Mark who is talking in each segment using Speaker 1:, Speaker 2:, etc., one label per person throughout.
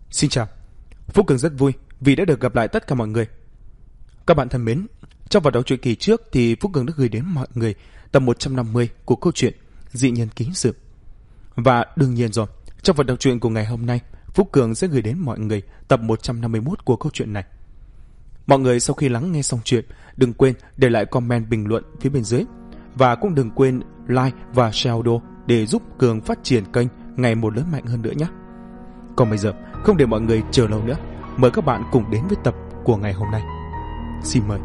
Speaker 1: Xin chào, Phúc Cường rất vui vì đã được gặp lại tất cả mọi người. Các bạn thân mến, trong vận động truyện kỳ trước thì Phúc Cường đã gửi đến mọi người tập 150 của câu chuyện Dị Nhân Ký Sự. Và đương nhiên rồi, trong vận động truyện của ngày hôm nay, Phúc Cường sẽ gửi đến mọi người tập 151 của câu chuyện này. Mọi người sau khi lắng nghe xong chuyện, đừng quên để lại comment bình luận phía bên dưới. Và cũng đừng quên like và share audio để giúp Cường phát triển kênh ngày một lớn mạnh hơn nữa nhé. Còn bây giờ, không để mọi người chờ lâu nữa, mời các bạn cùng đến với tập của ngày hôm nay. Xin mời.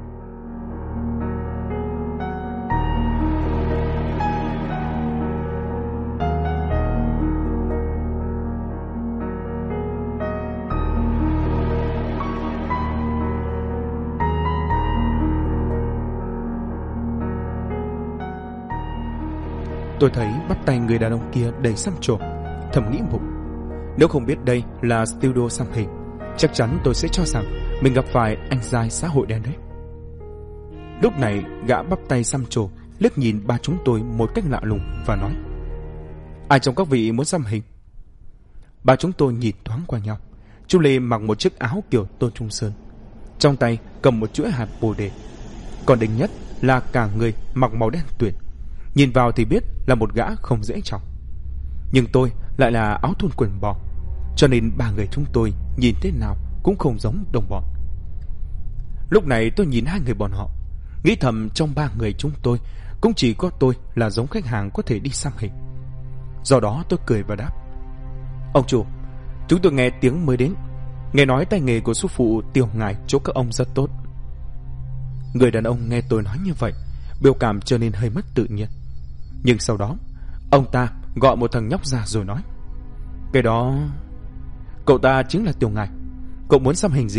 Speaker 1: Tôi thấy bắt tay người đàn ông kia đầy xăm trổ, thầm nghĩ bụng. Nếu không biết đây là studio xăm hình, chắc chắn tôi sẽ cho rằng mình gặp phải anh giai xã hội đen đấy. Lúc này gã bắp tay xăm trổ liếc nhìn ba chúng tôi một cách lạ lùng và nói: Ai trong các vị muốn xăm hình? Ba chúng tôi nhìn thoáng qua nhau. Chú Lê mặc một chiếc áo kiểu Tôn Trung Sơn, trong tay cầm một chuỗi hạt bồ đề. Còn đỉnh nhất là cả người mặc màu đen tuyền, nhìn vào thì biết là một gã không dễ chọc. Nhưng tôi lại là áo thun quần bò, cho nên ba người chúng tôi nhìn thế nào cũng không giống đồng bọn. Lúc này tôi nhìn hai người bọn họ, nghĩ thầm trong ba người chúng tôi cũng chỉ có tôi là giống khách hàng có thể đi xăm hình. Do đó tôi cười và đáp: Ông chủ, chúng tôi nghe tiếng mới đến, nghe nói tay nghề của sư phụ Tiểu Ngải chỗ các ông rất tốt. Người đàn ông nghe tôi nói như vậy, biểu cảm trở nên hơi mất tự nhiên. Nhưng sau đó ông ta gọi một thằng nhóc ra rồi nói: Cái đó, cậu ta chính là Tiểu Ngải. Cậu muốn xăm hình gì?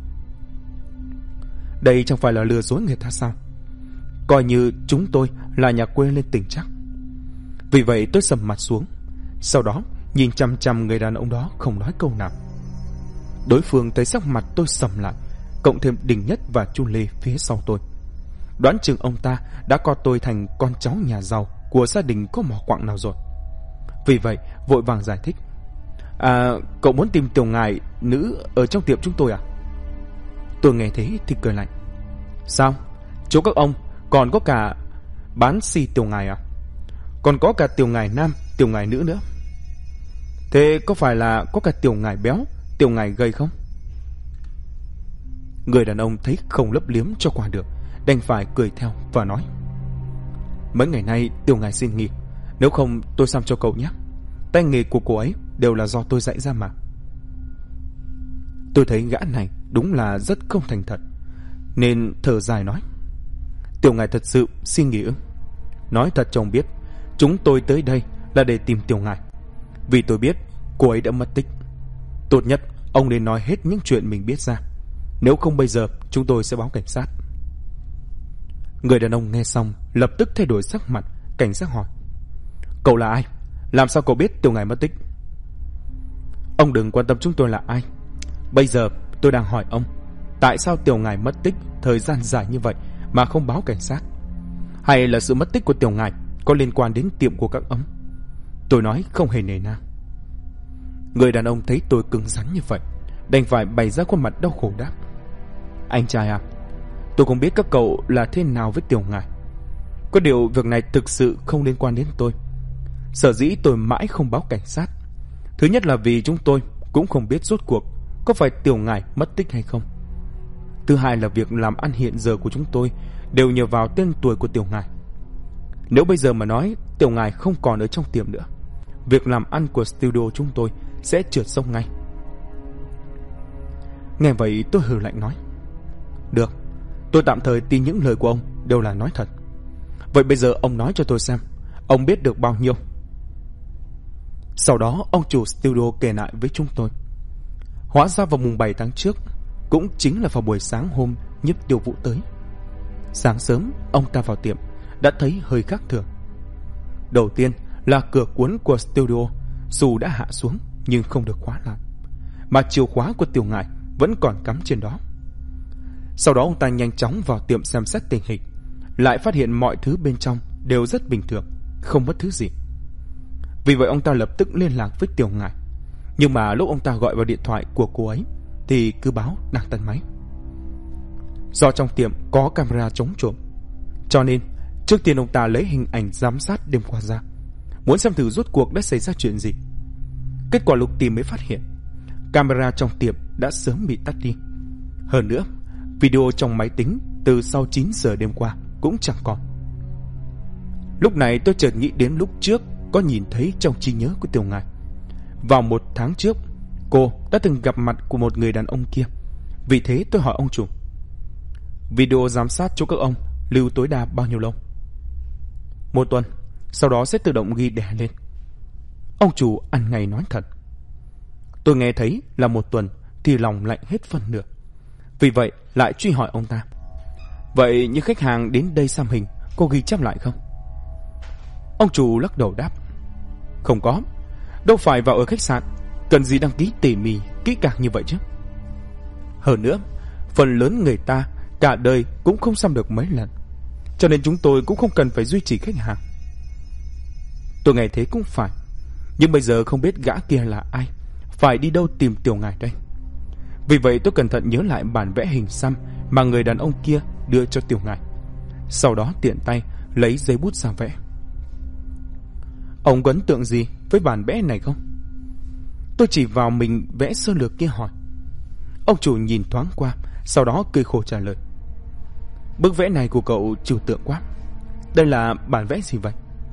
Speaker 1: Đây chẳng phải là lừa dối người ta sao? Coi như chúng tôi là nhà quê lên tỉnh chắc. Vì vậy tôi sầm mặt xuống, sau đó nhìn chằm chằm người đàn ông đó không nói câu nào. Đối phương thấy sắc mặt tôi sầm lại, cộng thêm Đình Nhất và Chu Lê phía sau tôi, đoán chừng ông ta đã coi tôi thành con cháu nhà giàu của gia đình có mỏ quặng nào rồi. Vì vậy vội vàng giải thích: Cậu muốn tìm Tiểu Ngải nữ ở trong tiệm chúng tôi à? Tôi nghe thế thì cười lạnh: Sao? Chỗ các ông còn có cả bán xì Tiểu Ngải à? Còn có cả Tiểu Ngải nam, Tiểu Ngải nữ nữa. Thế có phải là có cả Tiểu Ngải béo, Tiểu Ngải gầy không? Người đàn ông thấy không lấp liếm cho qua được, đành phải cười theo và nói: Mấy ngày nay Tiểu Ngải xin nghỉ, nếu không tôi xăm cho cậu nhé. Tay nghề của cô ấy đều là do tôi dạy ra mà. Tôi thấy gã này đúng là rất không thành thật, nên thở dài nói: Tiểu Ngải thật sự xin nghỉ ư? Nói thật cho ông biết, chúng tôi tới đây là để tìm Tiểu Ngải, vì tôi biết cô ấy đã mất tích. Tốt nhất ông nên nói hết những chuyện mình biết ra, nếu không bây giờ chúng tôi sẽ báo cảnh sát. Người đàn ông nghe xong lập tức thay đổi sắc mặt, cảnh giác hỏi: Cậu là ai? Làm sao cậu biết Tiểu Ngải mất tích? Ông đừng quan tâm chúng tôi là ai. Bây giờ tôi đang hỏi ông, tại sao Tiểu Ngải mất tích thời gian dài như vậy mà không báo cảnh sát? Hay là sự mất tích của Tiểu Ngải có liên quan đến tiệm của các ông? Tôi nói không hề nề nang. Người đàn ông thấy tôi cứng rắn như vậy, đành phải bày ra khuôn mặt đau khổ đáp: Anh trai à, tôi không biết các cậu là thế nào với Tiểu Ngải. Có điều việc này thực sự không liên quan đến tôi. Sở dĩ tôi mãi không báo cảnh sát, thứ nhất là vì chúng tôi cũng không biết rốt cuộc có phải Tiểu Ngải mất tích hay không. Thứ hai là việc làm ăn hiện giờ của chúng tôi đều nhờ vào tên tuổi của Tiểu Ngải. Nếu bây giờ mà nói Tiểu Ngải không còn ở trong tiệm nữa, việc làm ăn của studio chúng tôi sẽ trượt sông ngay. Nghe vậy tôi hừ lạnh nói: Được, tôi tạm thời tin những lời của ông đều là nói thật. Vậy bây giờ ông nói cho tôi xem, ông biết được bao nhiêu? Sau đó ông chủ studio kể lại với chúng tôi. Hóa ra vào mùng 7 tháng trước, cũng chính là vào buổi sáng hôm Nhiếp Tiêu Vũ tới, sáng sớm ông ta vào tiệm đã thấy hơi khác thường. Đầu tiên là cửa cuốn của studio dù đã hạ xuống nhưng không được khóa lại, mà chìa khóa của Tiểu Ngải vẫn còn cắm trên đó. Sau đó ông ta nhanh chóng vào tiệm xem xét tình hình, lại phát hiện mọi thứ bên trong đều rất bình thường, không mất thứ gì. Vì vậy ông ta lập tức liên lạc với Tiểu Ngải, Nhưng mà lúc ông ta gọi vào điện thoại của cô ấy thì cứ báo đang tắt máy. Do trong tiệm có camera chống trộm, cho nên trước tiên ông ta lấy hình ảnh giám sát đêm qua ra, muốn xem thử rốt cuộc đã xảy ra chuyện gì. Kết quả lục tìm mới phát hiện camera trong tiệm đã sớm bị tắt đi. Hơn nữa, video trong máy tính từ sau 9 giờ đêm qua cũng chẳng còn. Lúc này tôi chợt nghĩ đến lúc trước có nhìn thấy trong trí nhớ của Tiểu Ngải. Vào 1 tháng trước, cô đã từng gặp mặt của một người đàn ông kia. Vì thế tôi hỏi ông chủ, video giám sát cho các ông lưu tối đa bao nhiêu lâu? 1 tuần, sau đó sẽ tự động ghi đè lên. Ông chủ ăn ngày nói thật. Tôi nghe thấy là 1 tuần thì lòng lạnh hết phân nửa. Vì vậy lại truy hỏi ông ta, vậy như khách hàng đến đây xăm hình có ghi chép lại không? Ông chủ lắc đầu đáp, không có, đâu phải vào ở khách sạn, cần gì đăng ký tỉ mỉ kỹ càng như vậy chứ. Hơn nữa, phần lớn người ta cả đời cũng không xăm được mấy lần, cho nên chúng tôi cũng không cần phải duy trì khách hàng. Tôi nghe thế cũng phải, nhưng bây giờ không biết gã kia là ai, phải đi đâu tìm Tiểu Ngải đây. Vì vậy tôi cẩn thận nhớ lại bản vẽ hình xăm mà người đàn ông kia đưa cho Tiểu Ngải, sau đó tiện tay lấy giấy bút ra vẽ. Ông có ấn tượng gì với bản vẽ này không? Tôi chỉ vào mình vẽ sơ lược kia hỏi. Ông chủ nhìn thoáng qua, sau đó cười khổ trả lời, bức vẽ này của cậu trừu tượng quá. Đây là bản vẽ gì vậy?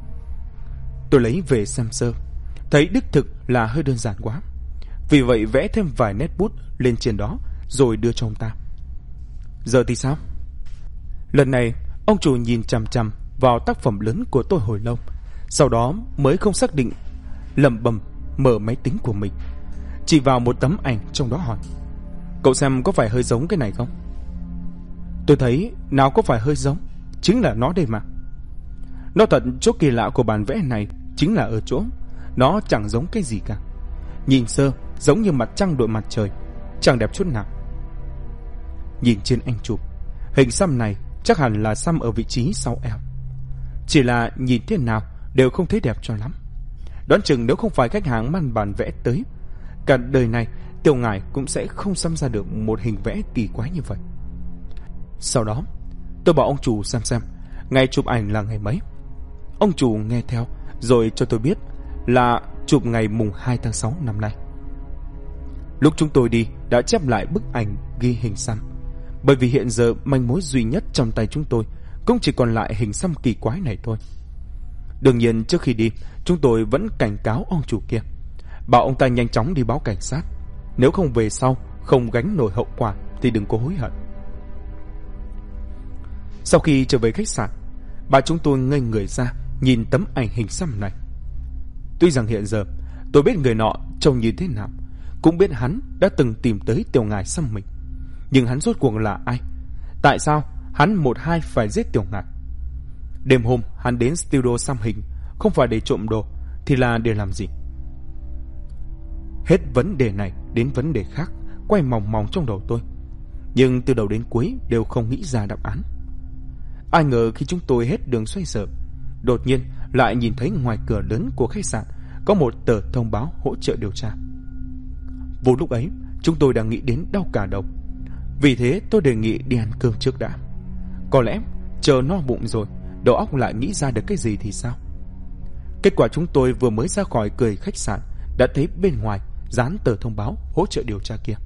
Speaker 1: Tôi lấy về xem sơ, thấy đích thực là hơi đơn giản quá. Vì vậy vẽ thêm vài nét bút lên trên đó rồi đưa cho ông ta. Giờ thì sao? Lần này ông chủ nhìn chằm chằm vào tác phẩm lớn của tôi hồi lâu, sau đó mới không xác định, lẩm bẩm mở máy tính của mình, chỉ vào một tấm ảnh trong đó hỏi, cậu xem có phải hơi giống cái này không? Tôi thấy nào có phải hơi giống, chính là nó đây mà. Nó thật, chỗ kỳ lạ của bản vẽ này chính là ở chỗ nó chẳng giống cái gì cả. Nhìn sơ giống như mặt trăng đội mặt trời, chẳng đẹp chút nào. Nhìn trên ảnh chụp, hình xăm này chắc hẳn là xăm ở vị trí sau eo. Chỉ là nhìn thế nào đều không thấy đẹp cho lắm. Đoán chừng nếu không phải khách hàng mang bản vẽ tới, cả đời này Tiểu Ngải cũng sẽ không xăm ra được một hình vẽ kỳ quái như vậy. Sau đó tôi bảo ông chủ xem ngày chụp ảnh là ngày mấy. Ông chủ nghe theo rồi cho tôi biết là chụp ngày mùng 2 tháng 6 năm nay. Lúc chúng tôi đi đã chép lại bức ảnh ghi hình xăm, bởi vì hiện giờ manh mối duy nhất trong tay chúng tôi cũng chỉ còn lại hình xăm kỳ quái này thôi. Đương nhiên trước khi đi, chúng tôi vẫn cảnh cáo ông chủ kia, bảo ông ta nhanh chóng đi báo cảnh sát, nếu không về sau không gánh nổi hậu quả thì đừng có hối hận. Sau khi trở về khách sạn, bà chúng tôi ngây người ra nhìn tấm ảnh hình xăm này. Tuy rằng hiện giờ tôi biết người nọ trông như thế nào, cũng biết hắn đã từng tìm tới Tiểu Ngải xăm mình, nhưng hắn rốt cuộc là ai? Tại sao hắn một hai phải giết Tiểu Ngải? Đêm hôm hắn đến studio xăm hình không phải để trộm đồ thì là để làm gì? Hết vấn đề này đến vấn đề khác quay mòng mòng trong đầu tôi, nhưng từ đầu đến cuối đều không nghĩ ra đáp án. Ai ngờ khi chúng tôi hết đường xoay sở, đột nhiên lại nhìn thấy ngoài cửa lớn của khách sạn có một tờ thông báo hỗ trợ điều tra. Vô lúc ấy chúng tôi đang nghĩ đến đau cả đầu. Vì thế tôi đề nghị đi ăn cơm trước đã. Có lẽ chờ no bụng rồi, đầu óc lại nghĩ ra được cái gì thì sao. Kết quả chúng tôi vừa mới ra khỏi cửa khách sạn đã thấy bên ngoài dán tờ thông báo hỗ trợ điều tra kia.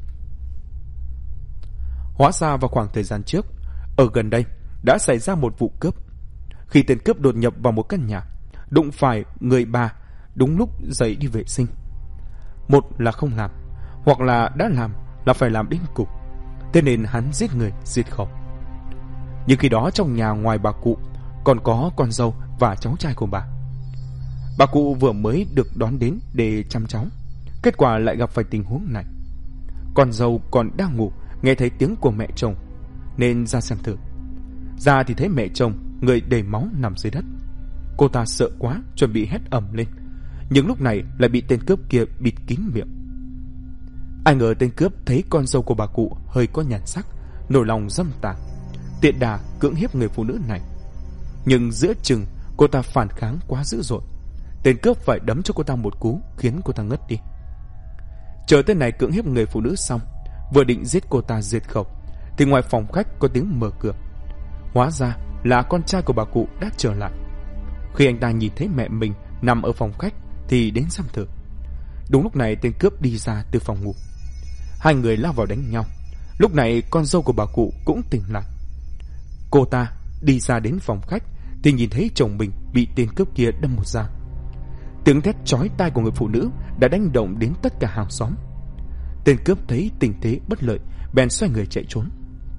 Speaker 1: Hóa ra vào khoảng thời gian trước, ở gần đây đã xảy ra một vụ cướp. Khi tên cướp đột nhập vào một căn nhà, đụng phải người bà đúng lúc dậy đi vệ sinh. Một là không làm, hoặc là đã làm là phải làm đến cùng. Thế nên hắn giết người diệt khẩu. Nhưng khi đó trong nhà ngoài bà cụ còn có con dâu và cháu trai của bà. Bà cụ vừa mới được đón đến để chăm cháu, kết quả lại gặp phải tình huống này. Con dâu còn đang ngủ, nghe thấy tiếng của mẹ chồng nên ra xem thử. Ra thì thấy mẹ chồng người đầy máu nằm dưới đất. Cô ta sợ quá chuẩn bị hét ầm lên, nhưng lúc này lại bị tên cướp kia bịt kín miệng. Ai ngờ tên cướp thấy con dâu của bà cụ hơi có nhan sắc, nổi lòng dâm tà, tiện đà cưỡng hiếp người phụ nữ này. Nhưng giữa chừng cô ta phản kháng quá dữ dội, tên cướp phải đấm cho cô ta một cú khiến cô ta ngất đi. Chờ tên này cưỡng hiếp người phụ nữ xong, vừa định giết cô ta diệt khẩu, thì ngoài phòng khách có tiếng mở cửa. Hóa ra là con trai của bà cụ đã trở lại. Khi anh ta nhìn thấy mẹ mình nằm ở phòng khách thì đến giam thử. Đúng lúc này tên cướp đi ra từ phòng ngủ. Hai người lao vào đánh nhau. Lúc này con dâu của bà cụ cũng tỉnh lại. Cô ta đi ra đến phòng khách thì nhìn thấy chồng mình bị tên cướp kia đâm một dao. Tiếng thét chói tai của người phụ nữ đã đánh động đến tất cả hàng xóm. Tên cướp thấy tình thế bất lợi, bèn xoay người chạy trốn.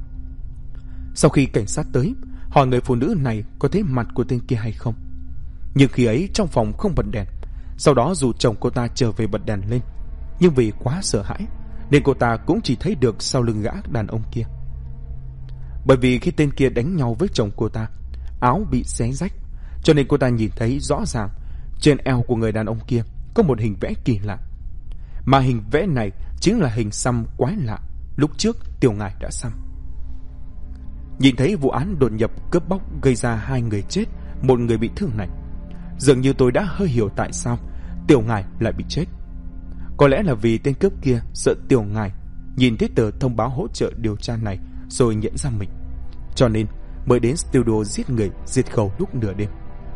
Speaker 1: Sau khi cảnh sát tới, hỏi người phụ nữ này có thấy mặt của tên kia hay không. Nhưng khi ấy trong phòng không bật đèn. Sau đó dù chồng cô ta trở về bật đèn lên, nhưng vì quá sợ hãi nên cô ta cũng chỉ thấy được sau lưng gã đàn ông kia. Bởi vì khi tên kia đánh nhau với chồng cô ta, áo bị xé rách, cho nên cô ta nhìn thấy rõ ràng trên eo của người đàn ông kia có một hình vẽ kỳ lạ. Mà hình vẽ này chính là hình xăm quái lạ lúc trước Tiểu Ngải đã xăm. Nhìn thấy vụ án đột nhập cướp bóc gây ra 2 người chết, 1 người bị thương này, dường như tôi đã hơi hiểu tại sao Tiểu Ngải lại bị chết. Có lẽ là vì tên cướp kia sợ Tiểu Ngải nhìn thấy tờ thông báo hỗ trợ điều tra này rồi nhận ra mình, cho nên mới đến studio giết người diệt khẩu lúc nửa đêm.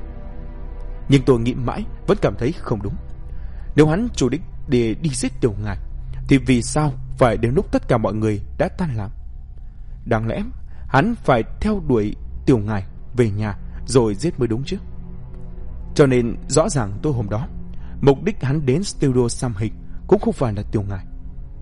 Speaker 1: Nhưng tôi nghĩ mãi vẫn cảm thấy không đúng. Nếu hắn chủ đích để đi giết Tiểu Ngải thì vì sao phải đến lúc tất cả mọi người đã tan làm? Đáng lẽ hắn phải theo đuổi Tiểu Ngải về nhà rồi giết mới đúng chứ. Cho nên rõ ràng tôi hôm đó mục đích hắn đến studio xăm hình cũng không phải là Tiểu Ngải.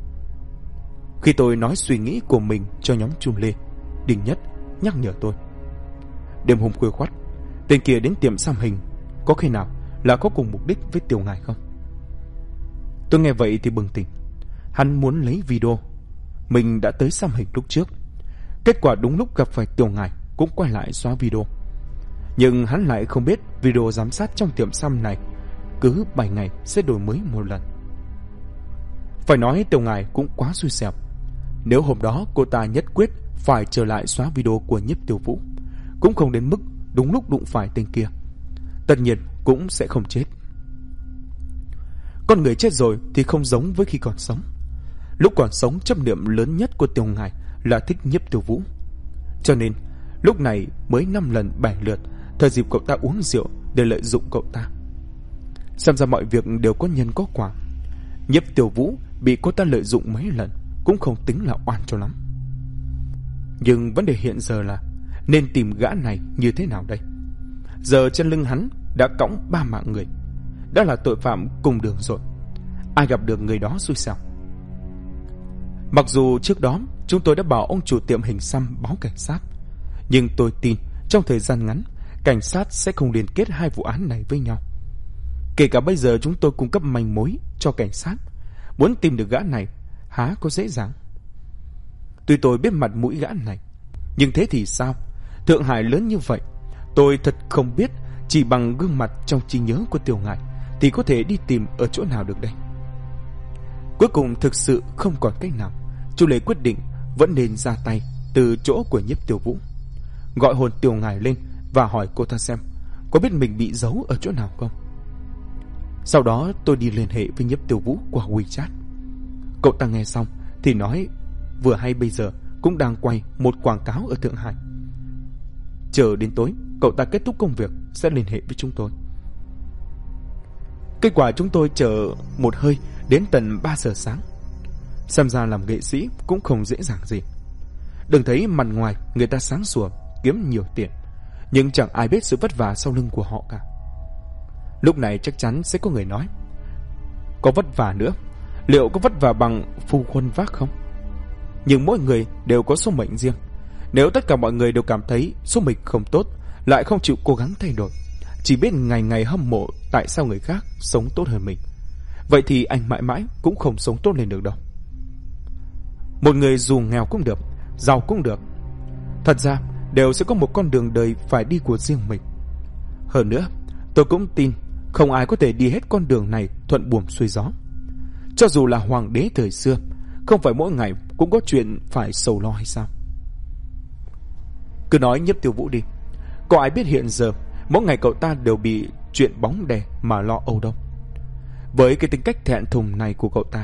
Speaker 1: Khi tôi nói suy nghĩ của mình cho nhóm Chum Lê, Đình Nhất nhắc nhở tôi: đêm hôm khuya khoắt, tên kia đến tiệm xăm hình có khi nào là có cùng mục đích với Tiểu Ngải không? Tôi nghe vậy thì bừng tỉnh. Hắn muốn lấy video mình đã tới xăm hình lúc trước. Kết quả đúng lúc gặp phải Tiểu Ngải cũng quay lại xóa video. Nhưng hắn lại không biết video giám sát trong tiệm xăm này cứ 7 ngày sẽ đổi mới một lần. Phải nói Tiểu Ngải cũng quá xui xẻo. Nếu hôm đó cô ta nhất quyết phải trở lại xóa video của Nhiếp Tiểu Vũ, cũng không đến mức đúng lúc đụng phải tên kia, tất nhiên cũng sẽ không chết. Con người chết rồi thì không giống với khi còn sống. Lúc còn sống chấp niệm lớn nhất của Tiểu Ngải là thích Nhiếp Tiểu Vũ, cho nên lúc này mới 5 lần 7 lượt thời dịp cậu ta uống rượu để lợi dụng cậu ta. Xem ra mọi việc đều có nhân có quả. Nhiếp Tiểu Vũ bị cô ta lợi dụng mấy lần cũng không tính là oan cho lắm. Nhưng vấn đề hiện giờ là nên tìm gã này như thế nào đây? Giờ trên lưng hắn đã cõng 3 mạng người, đã là tội phạm cùng đường rồi. Ai gặp được người đó xui xẻo. Mặc dù trước đó chúng tôi đã bảo ông chủ tiệm hình xăm báo cảnh sát, nhưng tôi tin trong thời gian ngắn cảnh sát sẽ không liên kết 2 vụ án này với nhau. Kể cả bây giờ chúng tôi cung cấp manh mối cho cảnh sát, muốn tìm được gã này há có dễ dàng. Tuy tôi biết mặt mũi gã này, nhưng thế thì sao? Thượng Hải lớn như vậy, tôi thật không biết chỉ bằng gương mặt trong trí nhớ của Tiểu Ngải thì có thể đi tìm ở chỗ nào được đây. Cuối cùng thực sự không còn cách nào, Chu Lê quyết định vẫn nên ra tay từ chỗ của Nhiếp Tiểu Vũ, gọi hồn Tiểu Ngải lên và hỏi cô ta xem có biết mình bị giấu ở chỗ nào không. Sau đó tôi đi liên hệ với Nhiếp Tiểu Vũ qua WeChat. Cậu ta nghe xong thì nói vừa hay bây giờ cũng đang quay một quảng cáo ở Thượng Hải. Chờ đến tối cậu ta kết thúc công việc sẽ liên hệ với chúng tôi. Kết quả chúng tôi chờ một hơi đến tận 3 giờ sáng. Xem ra làm nghệ sĩ cũng không dễ dàng gì. Đừng thấy mặt ngoài người ta sáng sủa kiếm nhiều tiền, nhưng chẳng ai biết sự vất vả sau lưng của họ cả. Lúc này chắc chắn sẽ có người nói: có vất vả nữa, liệu có vất vả bằng phu khuân vác không? Nhưng mỗi người đều có số mệnh riêng. Nếu tất cả mọi người đều cảm thấy số mình không tốt, lại không chịu cố gắng thay đổi, chỉ biết ngày ngày hâm mộ tại sao người khác sống tốt hơn mình, vậy thì anh mãi mãi cũng không sống tốt lên được đâu. Một người dù nghèo cũng được, giàu cũng được, thật ra đều sẽ có một con đường đời phải đi của riêng mình. Hơn nữa, tôi cũng tin không ai có thể đi hết con đường này thuận buồm xuôi gió. Cho dù là hoàng đế thời xưa, không phải mỗi ngày cũng có chuyện phải sầu lo hay sao? Cứ nói Nhiếp Tiểu Vũ đi, có ai biết hiện giờ mỗi ngày cậu ta đều bị chuyện bóng đè mà lo âu đâu. Với cái tính cách thẹn thùng này của cậu ta,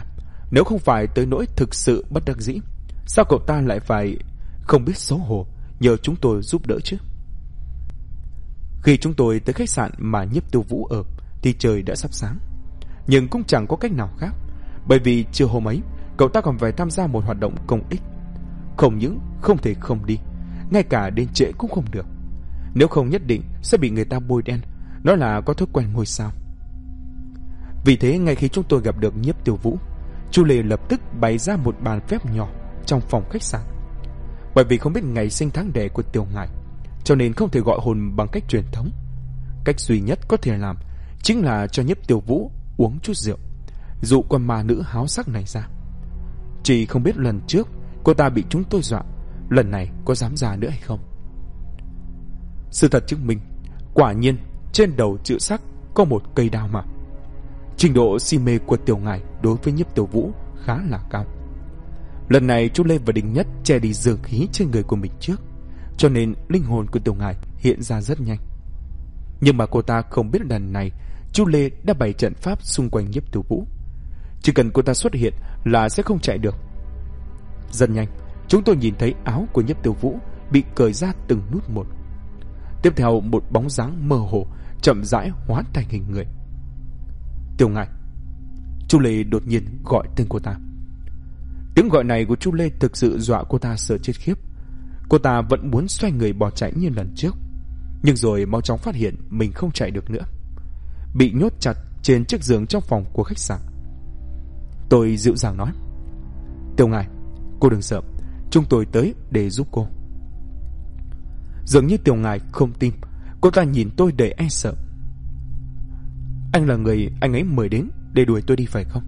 Speaker 1: Nếu không phải tới nỗi thực sự bất đắc dĩ, sao cậu ta lại phải không biết xấu hổ nhờ chúng tôi giúp đỡ chứ? Khi chúng tôi tới khách sạn mà Nhiếp Tiêu Vũ ở thì trời đã sắp sáng. Nhưng cũng chẳng có cách nào khác, bởi vì trưa hôm ấy cậu ta còn phải tham gia một hoạt động công ích. Không những không thể không đi, ngay cả đến trễ cũng không được. Nếu không nhất định sẽ bị người ta bôi đen, nói là có thói quen ngôi sao. Vì thế ngay khi chúng tôi gặp được Nhiếp Tiêu Vũ, Chu Lê lập tức bày ra một bàn phép nhỏ trong phòng khách sạn. Bởi vì không biết ngày sinh tháng đẻ của Tiểu Ngải, cho nên không thể gọi hồn bằng cách truyền thống. Cách duy nhất có thể làm chính là cho Nhiếp Tiêu Vũ uống chút rượu, dụ con ma nữ háo sắc này ra. Chỉ không biết lần trước cô ta bị chúng tôi dọa, lần này có dám ra nữa hay không. Sự thật chứng minh, quả nhiên trên đầu chữ sắc có một cây đao mà. Trình độ si mê của Tiểu Ngải đối với Nhiếp Tiêu Vũ khá là cao. Lần này Chu Lê và Đình Nhất che đi dương khí trên người của mình trước, cho nên linh hồn của Tiểu Ngải hiện ra rất nhanh. Nhưng mà cô ta không biết lần này Chu Lê đã bày trận pháp xung quanh Nhiếp Tiêu Vũ. Chỉ cần cô ta xuất hiện là sẽ không chạy được. Rất nhanh, chúng tôi nhìn thấy áo của Nhiếp Tiêu Vũ bị cởi ra từng nút một. Tiếp theo một bóng dáng mơ hồ chậm rãi hóa thành hình người. Tiểu Ngải. Chu Lê đột nhiên gọi tên cô ta. Tiếng gọi này của Chu Lê thực sự dọa cô ta sợ chết khiếp. Cô ta vẫn muốn xoay người bỏ chạy như lần trước, nhưng rồi mau chóng phát hiện mình không chạy được nữa, bị nhốt chặt trên chiếc giường trong phòng của khách sạn. Tôi dịu dàng nói: Tiểu Ngải, cô đừng sợ, chúng tôi tới để giúp cô. Dường như Tiểu Ngải không tin, cô ta nhìn tôi đầy e sợ. Anh là người anh ấy mời đến để đuổi tôi đi phải không?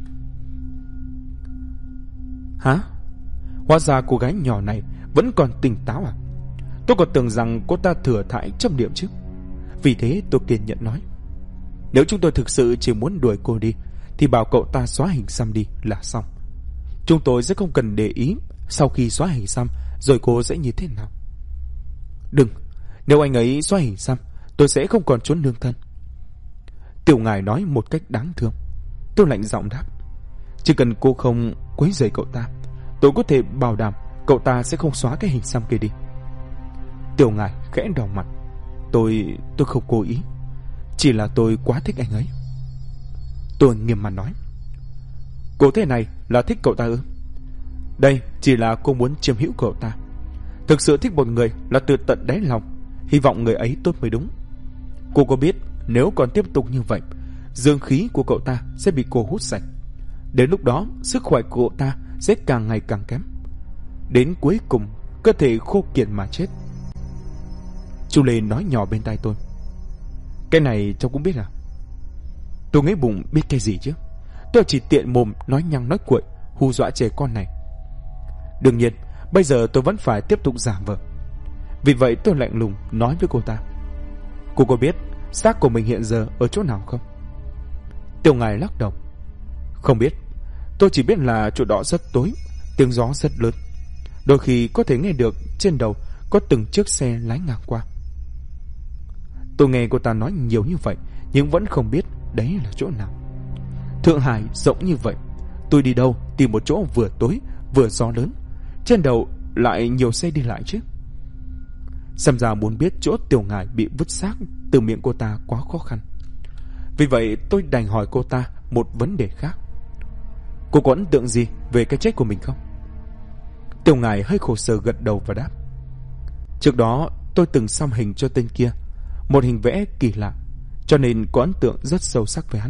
Speaker 1: Hả? Hóa ra cô gái nhỏ này vẫn còn tỉnh táo à? Tôi còn tưởng rằng cô ta thừa thãi châm điểm chứ. Vì thế tôi kiên nhẫn nói: Nếu chúng tôi thực sự chỉ muốn đuổi cô đi thì bảo cậu ta xóa hình xăm đi là xong. Chúng tôi sẽ không cần để ý sau khi xóa hình xăm rồi cô sẽ như thế nào. Đừng, nếu anh ấy xóa hình xăm tôi sẽ không còn trốn nương thân. Tiểu Ngải nói một cách đáng thương. Tôi lạnh giọng đáp: Chỉ cần cô không quấy rầy cậu ta, tôi có thể bảo đảm cậu ta sẽ không xóa cái hình xăm kia đi. Tiểu Ngải khẽ đỏ mặt. Tôi không cố ý, chỉ là tôi quá thích anh ấy. Tôi nghiêm mặt nói: Cô thế này là thích cậu ta ư? Đây chỉ là cô muốn chiếm hữu cậu ta. Thực sự thích một người là từ tận đáy lòng, hy vọng người ấy tốt mới đúng. Cô có biết nếu còn tiếp tục như vậy, dương khí của cậu ta sẽ bị cô hút sạch. Đến lúc đó sức khỏe của cậu ta sẽ càng ngày càng kém, đến cuối cùng cơ thể khô kiệt mà chết. Chu Lê nói nhỏ bên tai tôi: Cái này cháu cũng biết à? Tôi nghĩ bụng biết cái gì chứ. Tôi chỉ tiện mồm nói nhăng nói cuội hù dọa trẻ con này. Đương nhiên bây giờ tôi vẫn phải tiếp tục giả vờ. Vì vậy tôi lạnh lùng nói với cô ta: Cô có biết xác của mình hiện giờ ở chỗ nào không? Tiểu Ngải lắc đầu: Không biết. Tôi chỉ biết là chỗ đó rất tối, tiếng gió rất lớn, đôi khi có thể nghe được trên đầu có từng chiếc xe lái ngang qua. Tôi nghe cô ta nói nhiều như vậy nhưng vẫn không biết đấy là chỗ nào. Thượng Hải rộng như vậy, tôi đi đâu tìm một chỗ vừa tối vừa gió lớn, trên đầu lại nhiều xe đi lại chứ? Xem ra muốn biết chỗ Tiểu Ngải bị vứt xác từ miệng cô ta quá khó khăn. Vì vậy tôi đành hỏi cô ta một vấn đề khác: Cô có ấn tượng gì về cái chết của mình không? Tiểu Ngải hơi khổ sở gật đầu và đáp: Trước đó tôi từng xăm hình cho tên kia, một hình vẽ kỳ lạ, cho nên có ấn tượng rất sâu sắc với hắn.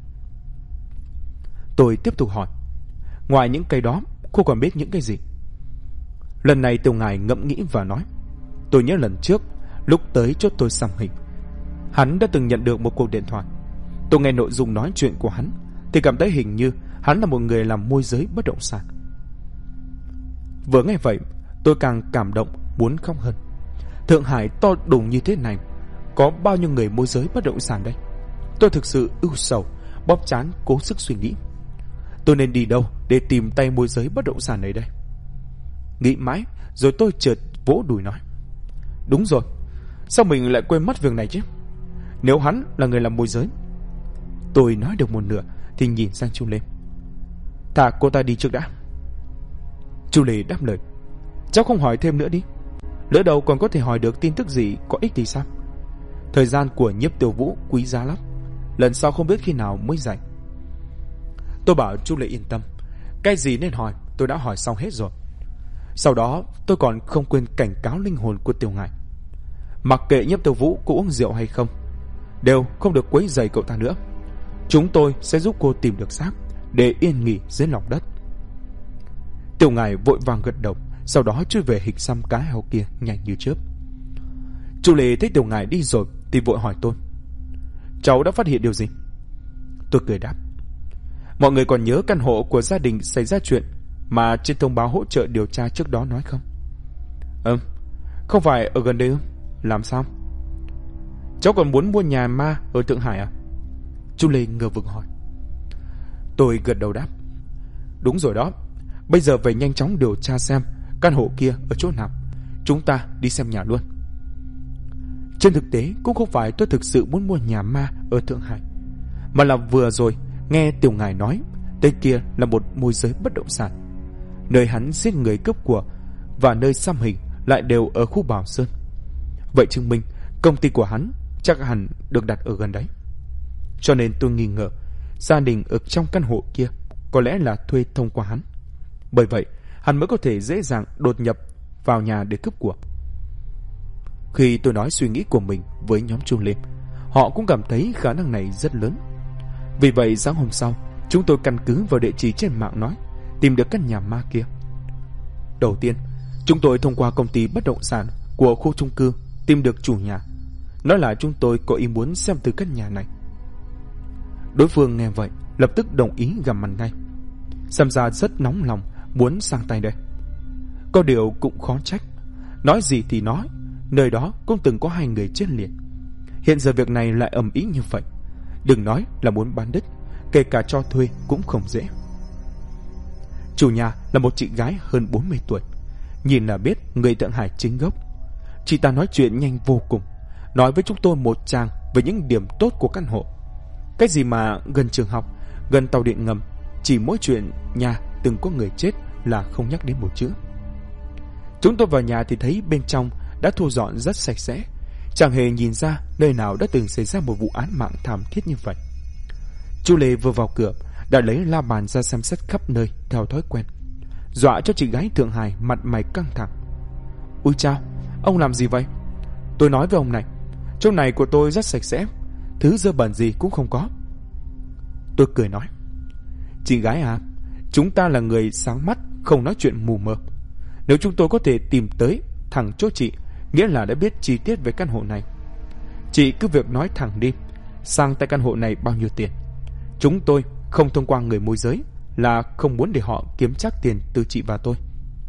Speaker 1: Tôi tiếp tục hỏi: Ngoài những cái đó, cô còn biết những cái gì? Lần này Tiểu Ngải ngẫm nghĩ và nói: Tôi nhớ lần trước, lúc tới chỗ tôi xăm hình, hắn đã từng nhận được một cuộc điện thoại. Tôi nghe nội dung nói chuyện của hắn thì cảm thấy hình như hắn là một người làm môi giới bất động sản. Vừa nghe vậy, tôi càng cảm động muốn khóc hơn. Thượng Hải to đùng như thế này, có bao nhiêu người môi giới bất động sản đây? Tôi thực sự ưu sầu, bóp trán cố sức suy nghĩ. Tôi nên đi đâu để tìm tay môi giới bất động sản này đây? Nghĩ mãi rồi tôi chợt vỗ đùi nói: Đúng rồi, sao mình lại quên mất việc này chứ? Nếu hắn là người làm môi giới. Tôi nói được một nửa thì nhìn sang Chu Lê: Thả cô ta đi trước đã. Chu Lê đáp lời. Cháu không hỏi thêm nữa đi. Lỡ đâu còn có thể hỏi được tin tức gì có ích thì sao? Thời gian của Nhiếp Tiểu Vũ quý giá lắm, lần sau không biết khi nào mới rảnh. Tôi bảo Chu Lê yên tâm, cái gì nên hỏi tôi đã hỏi xong hết rồi. Sau đó tôi còn không quên cảnh cáo linh hồn của Tiểu Ngải. Mặc kệ Nhiếp Tiểu Vũ có uống rượu hay không, đều không được quấy rầy cậu ta nữa. Chúng tôi sẽ giúp cô tìm được xác để yên nghỉ dưới lòng đất. Tiểu Ngải vội vàng gật đầu, sau đó chui về hình xăm cá heo kia nhanh như chớp. Chu Lê thấy Tiểu Ngải đi rồi thì vội hỏi tôi, cháu đã phát hiện điều gì? Tôi cười đáp, mọi người còn nhớ căn hộ của gia đình xảy ra chuyện mà trên thông báo hỗ trợ điều tra trước đó nói không? Không phải ở gần đây không? Làm sao? Cháu còn muốn mua nhà ma ở Thượng Hải à? Chu Lê ngờ vực hỏi. Tôi gật đầu đáp, đúng rồi đó. Bây giờ phải nhanh chóng điều tra xem căn hộ kia ở chỗ nào. Chúng ta đi xem nhà luôn. Trên thực tế cũng không phải tôi thực sự muốn mua nhà ma ở Thượng Hải, mà là vừa rồi nghe Tiểu Ngải nói tên kia là một môi giới bất động sản, nơi hắn giết người cướp của và nơi xăm hình lại đều ở khu Bảo Sơn. Vậy chứng minh công ty của hắn chắc hẳn được đặt ở gần đấy. Cho nên tôi nghi ngờ gia đình ở trong căn hộ kia có lẽ là thuê thông qua hắn. Bởi vậy hắn mới có thể dễ dàng đột nhập vào nhà để cướp của. Khi tôi nói suy nghĩ của mình với nhóm Chu Lê, họ cũng cảm thấy khả năng này rất lớn. Vì vậy sáng hôm sau, chúng tôi căn cứ vào địa chỉ trên mạng nói tìm được căn nhà ma kia. Đầu tiên, chúng tôi thông qua công ty bất động sản của khu chung cư tìm được chủ nhà, nói là chúng tôi có ý muốn xem từ căn nhà này. Đối phương nghe vậy lập tức đồng ý gặp mặt ngay, xem ra rất nóng lòng muốn sang tay đây. Có điều cũng khó trách, nói gì thì nói, nơi đó cũng từng có 2 người chết liền. Hiện giờ việc này lại ầm ĩ như vậy, đừng nói là muốn bán đất, kể cả cho thuê cũng không dễ. Chủ nhà là một chị gái hơn 40 tuổi, nhìn là biết người Thượng Hải chính gốc. Chị ta nói chuyện nhanh vô cùng, nói với chúng tôi một tràng về những điểm tốt của căn hộ. Cái gì mà gần trường học, gần tàu điện ngầm, chỉ mỗi chuyện nhà từng có người chết là không nhắc đến một chữ. Chúng tôi vào nhà thì thấy bên trong đã thu dọn rất sạch sẽ, chẳng hề nhìn ra nơi nào đã từng xảy ra một vụ án mạng thảm thiết như vậy. Chu Lê vừa vào cửa đã lấy la bàn ra xem xét khắp nơi theo thói quen, dọa cho chị gái Thượng Hải mặt mày căng thẳng. Ui chao, ông làm gì vậy? Tôi nói với ông này, chỗ này của tôi rất sạch sẽ, thứ dơ bẩn gì cũng không có. Tôi cười nói, chị gái à, chúng ta là người sáng mắt, không nói chuyện mù mờ. Nếu chúng tôi có thể tìm tới thẳng chỗ chị, nghĩa là đã biết chi tiết về căn hộ này. Chị cứ việc nói thẳng đi, sang tại căn hộ này bao nhiêu tiền. Chúng tôi không thông qua người môi giới, là không muốn để họ kiếm trác tiền từ chị và tôi.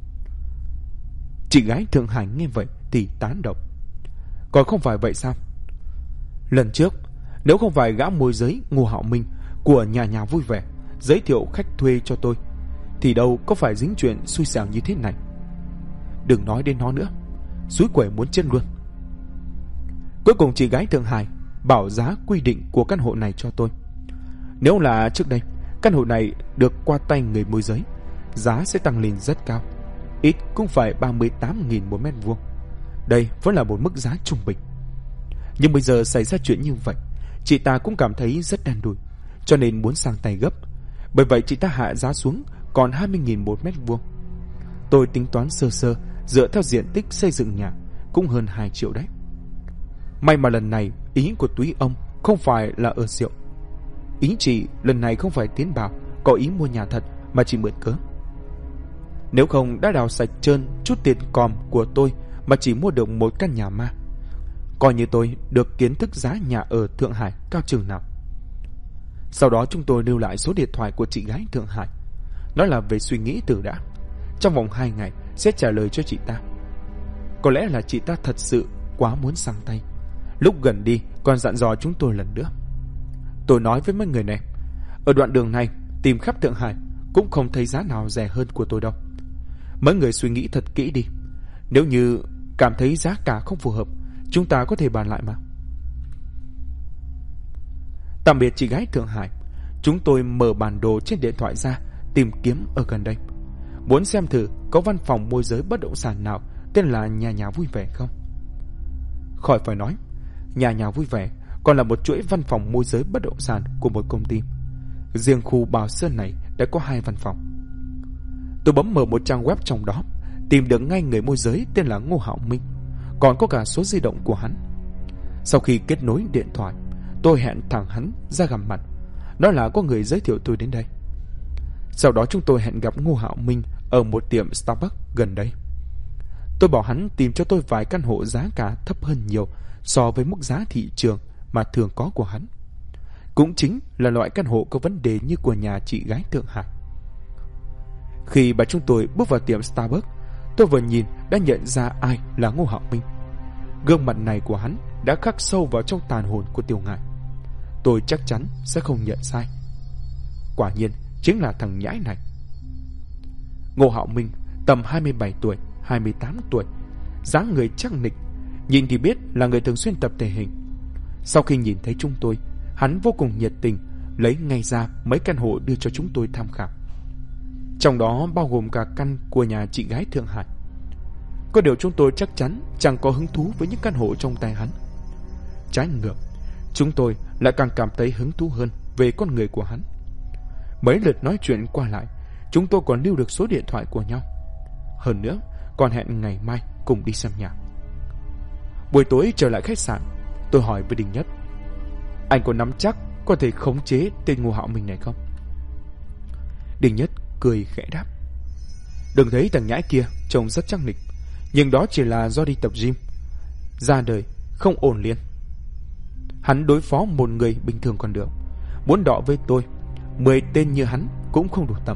Speaker 1: Chị gái Thượng Hải nghe vậy thì tán động. Còn không phải vậy sao? Lần trước, nếu không phải gã môi giới Ngô Hạo Minh của nhà nhà vui vẻ giới thiệu khách thuê cho tôi, thì đâu có phải dính chuyện xui xẻo như thế này. Đừng nói đến nó nữa, xúi quẩy muốn chết luôn. Cuối cùng chị gái Thượng Hải bảo giá quy định của căn hộ này cho tôi. Nếu là trước đây, căn hộ này được qua tay người môi giới, giá sẽ tăng lên rất cao, ít cũng phải 38.000 một mét vuông. Đây vẫn là một mức giá trung bình. Nhưng bây giờ xảy ra chuyện như vậy, chị ta cũng cảm thấy rất đen đủi, cho nên muốn sang tay gấp. Bởi vậy chị ta hạ giá xuống còn 20.000 một mét vuông. Tôi tính toán sơ sơ, dựa theo diện tích xây dựng nhà, cũng hơn 2 triệu đấy. May mà lần này ý của túy ông không phải là ở rượu. Ý chị lần này không phải tiến bảo có ý mua nhà thật, mà chỉ mượn cớ. Nếu không đã đào sạch trơn chút tiền còm của tôi mà chỉ mua được một căn nhà ma, coi như tôi được kiến thức giá nhà ở Thượng Hải cao chừng nào. Sau đó chúng tôi lưu lại số điện thoại của chị gái Thượng Hải, nói là về suy nghĩ từ đã, trong vòng 2 ngày sẽ trả lời cho chị ta. Có lẽ là chị ta thật sự quá muốn sang tay, lúc gần đi còn dặn dò chúng tôi lần nữa. Tôi nói với mấy người này, ở đoạn đường này tìm khắp Thượng Hải cũng không thấy giá nào rẻ hơn của tôi đâu. Mấy người suy nghĩ thật kỹ đi, nếu như cảm thấy giá cả không phù hợp, chúng ta có thể bàn lại mà. Tạm biệt chị gái Thượng Hải, chúng tôi mở bản đồ trên điện thoại ra tìm kiếm ở gần đây, muốn xem thử có văn phòng môi giới bất động sản nào tên là Nhà Nhà Vui Vẻ không. Khỏi phải nói, Nhà Nhà Vui Vẻ còn là một chuỗi văn phòng môi giới bất động sản của một công ty. Riêng khu Bảo Sơn này đã có 2 văn phòng. Tôi bấm mở một trang web trong đó, tìm được ngay người môi giới tên là Ngô Hạo Minh, còn có cả số di động của hắn. Sau khi kết nối điện thoại, tôi hẹn thẳng hắn ra gặp mặt, nói là có người giới thiệu tôi đến đây. Sau đó chúng tôi hẹn gặp Ngô Hạo Minh ở một tiệm Starbucks gần đây. Tôi bảo hắn tìm cho tôi vài căn hộ giá cả thấp hơn nhiều so với mức giá thị trường mà thường có của hắn. Cũng chính là loại căn hộ có vấn đề như của nhà chị gái Thượng Hải. Khi bà chúng tôi bước vào tiệm Starbucks, tôi vừa nhìn đã nhận ra ai là Ngô Hạo Minh. Gương mặt này của hắn đã khắc sâu vào trong tàn hồn của Tiểu Ngải. Tôi chắc chắn sẽ không nhận sai. Quả nhiên chính là thằng nhãi này. Ngô Hạo Minh tầm 27 tuổi, 28 tuổi, dáng người chắc nịch, nhìn thì biết là người thường xuyên tập thể hình. Sau khi nhìn thấy chúng tôi, hắn vô cùng nhiệt tình, lấy ngay ra mấy căn hộ đưa cho chúng tôi tham khảo. Trong đó bao gồm cả căn của nhà chị gái Thượng Hải. Có điều chúng tôi chắc chắn chẳng có hứng thú với những căn hộ trong tay hắn. Trái ngược, chúng tôi lại càng cảm thấy hứng thú hơn về con người của hắn. Mấy lượt nói chuyện qua lại, chúng tôi còn lưu được số điện thoại của nhau. Hơn nữa, còn hẹn ngày mai cùng đi xem nhà. Buổi tối trở lại khách sạn, tôi hỏi với Đình Nhất: anh có nắm chắc có thể khống chế tên Ngô Hạo Minh này không? Đình Nhất cười khẽ đáp: đừng thấy thằng nhãi kia trông rất chắc nịch, nhưng đó chỉ là do đi tập gym, ra đời không ổn liền. Hắn đối phó một người bình thường còn được, muốn đọ với tôi 10 tên như hắn cũng không đủ tầm.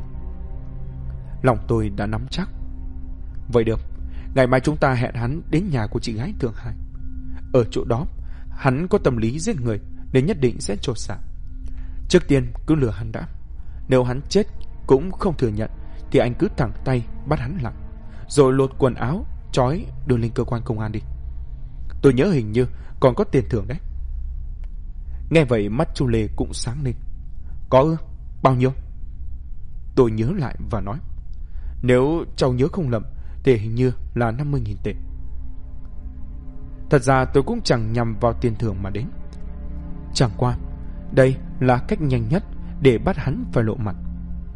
Speaker 1: Lòng tôi đã nắm chắc. Vậy được, ngày mai chúng ta hẹn hắn đến nhà của chị gái Thượng Hải. Ở chỗ đó hắn có tâm lý giết người nên nhất định sẽ chột dạ. Trước tiên cứ lừa hắn đã. Nếu hắn chết cũng không thừa nhận thì anh cứ thẳng tay bắt hắn lại, rồi lột quần áo trói đưa lên cơ quan công an đi. Tôi nhớ hình như còn có tiền thưởng đấy. Nghe vậy mắt Chu Lê cũng sáng lên. Có ư? Bao nhiêu? Tôi nhớ lại và nói: nếu cháu nhớ không lầm thì hình như là 50.000 tệ. Thật ra tôi cũng chẳng nhằm vào tiền thưởng mà đến. Chẳng qua đây là cách nhanh nhất để bắt hắn phải lộ mặt.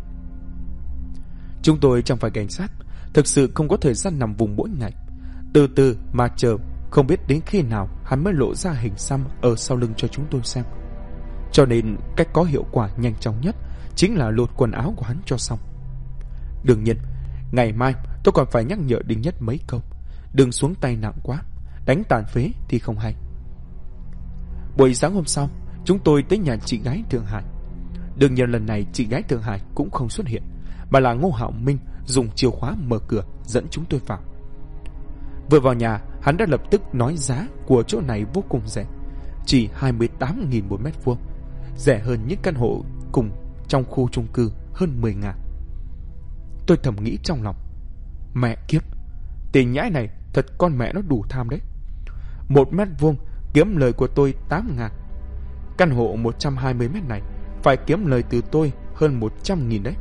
Speaker 1: Chúng tôi chẳng phải cảnh sát, thực sự không có thời gian nằm vùng mỗi ngày. Từ từ mà chờ, không biết đến khi nào hắn mới lộ ra hình xăm ở sau lưng cho chúng tôi xem. Cho nên cách có hiệu quả nhanh chóng nhất chính là lột quần áo của hắn cho xong. Đương nhiên, ngày mai tôi còn phải nhắc nhở Đinh Nhất mấy câu: đừng xuống tay nặng quá, đánh tàn phế thì không hay. Buổi sáng hôm sau, chúng tôi tới nhà chị gái Thượng Hải. Đương nhiên lần này chị gái Thượng Hải cũng không xuất hiện, mà là Ngô Hạo Minh dùng chìa khóa mở cửa dẫn chúng tôi vào. Vừa vào nhà, hắn đã lập tức nói giá của chỗ này vô cùng rẻ, chỉ 28.000 một mét vuông, rẻ hơn những căn hộ cùng trong khu chung cư hơn 10.000. Tôi thầm nghĩ trong lòng: mẹ kiếp, tên nhãi này thật con mẹ nó đủ tham đấy. 1 mét vuông kiếm lời của tôi 8.000. Căn hộ 120 mét này phải kiếm lời từ tôi hơn 100.000 đấy.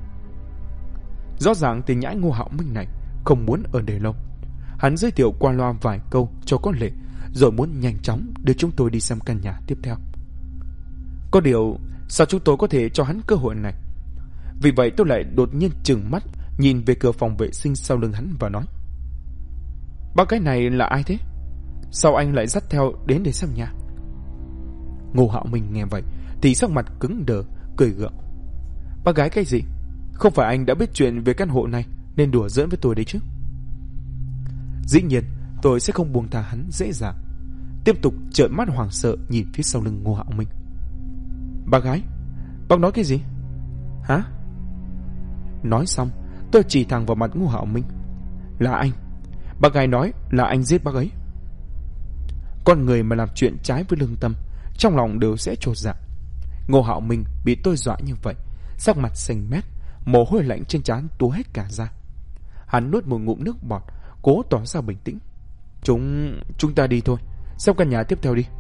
Speaker 1: Rõ ràng tên nhãi Ngô Hạo Minh này không muốn ở đây lâu. Hắn giới thiệu qua loa vài câu cho có lệ, rồi muốn nhanh chóng đưa chúng tôi đi xem căn nhà tiếp theo. Có điều sao chúng tôi có thể cho hắn cơ hội này? Vì vậy tôi lại đột nhiên trừng mắt nhìn về cửa phòng vệ sinh sau lưng hắn và nói: bác gái này là ai thế? Sao anh lại dắt theo đến để xem nhà? Ngô Hạo Minh nghe vậy thì sắc mặt cứng đờ, cười gượng: bác gái cái gì? Không phải anh đã biết chuyện về căn hộ này nên đùa giỡn với tôi đấy chứ? Dĩ nhiên tôi sẽ không buông tha hắn dễ dàng. Tiếp tục trợn mắt hoảng sợ nhìn phía sau lưng Ngô Hạo Minh. Bác gái, bác nói cái gì? Hả? Nói xong tôi chỉ thẳng vào mặt Ngô Hạo Minh: là anh. Bác gái nói là anh giết bác ấy. Con người mà làm chuyện trái với lương tâm trong lòng đều sẽ chột dạ. Ngô Hạo Minh bị tôi dọa như vậy, sắc mặt xanh mét, mồ hôi lạnh trên trán túa hết cả ra. Hắn nuốt một ngụm nước bọt, cố tỏ ra bình tĩnh: Chúng ta đi thôi, xem căn nhà tiếp theo đi.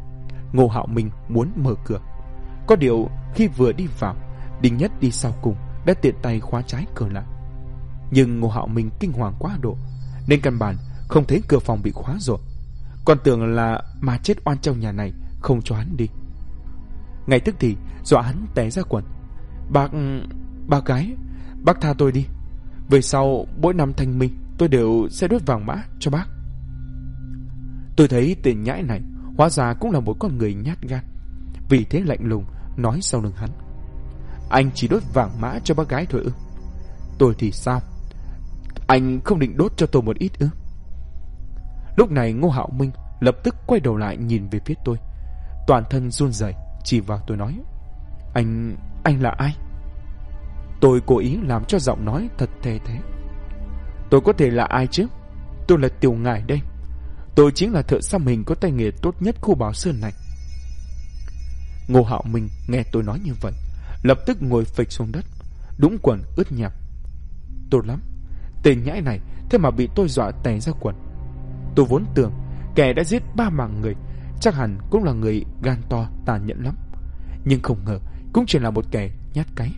Speaker 1: Ngô Hạo Minh muốn mở cửa. Có điều khi vừa đi vào, Đinh Nhất đi sau cùng đã tiện tay khóa trái cửa lại. Nhưng Ngô Hạo Minh kinh hoàng quá độ, nên căn bản không thấy cửa phòng bị khóa rồi, còn tưởng là mà chết oan trong nhà này không cho hắn đi. Ngay tức thì dọa hắn té ra quần. Bác gái, bác tha tôi đi. Về sau mỗi năm thanh minh tôi đều sẽ đốt vàng mã cho bác. Tôi thấy tên nhãi này hóa ra cũng là một con người nhát gan, vì thế lạnh lùng nói sau lưng hắn: Anh chỉ đốt vàng mã cho bác gái thôi ư? Tôi thì sao? Anh không định đốt cho tôi một ít ư? Lúc này Ngô Hạo Minh lập tức quay đầu lại nhìn về phía tôi, toàn thân run rẩy, chỉ vào tôi nói: Anh là ai? Tôi cố ý làm cho giọng nói thật thê thế. Tôi có thể là ai chứ? Tôi là Tiểu Ngải đây. Tôi chính là thợ xăm hình có tay nghề tốt nhất khu Bảo Sơn này. Ngô Hạo Minh nghe tôi nói như vậy, lập tức ngồi phịch xuống đất, đũng quần ướt nhẹp. Tốt lắm, tên nhãi này thế mà bị tôi dọa té ra quần. Tôi vốn tưởng kẻ đã giết 3 mạng người chắc hẳn cũng là người gan to tàn nhẫn lắm, nhưng không ngờ cũng chỉ là một kẻ nhát cái.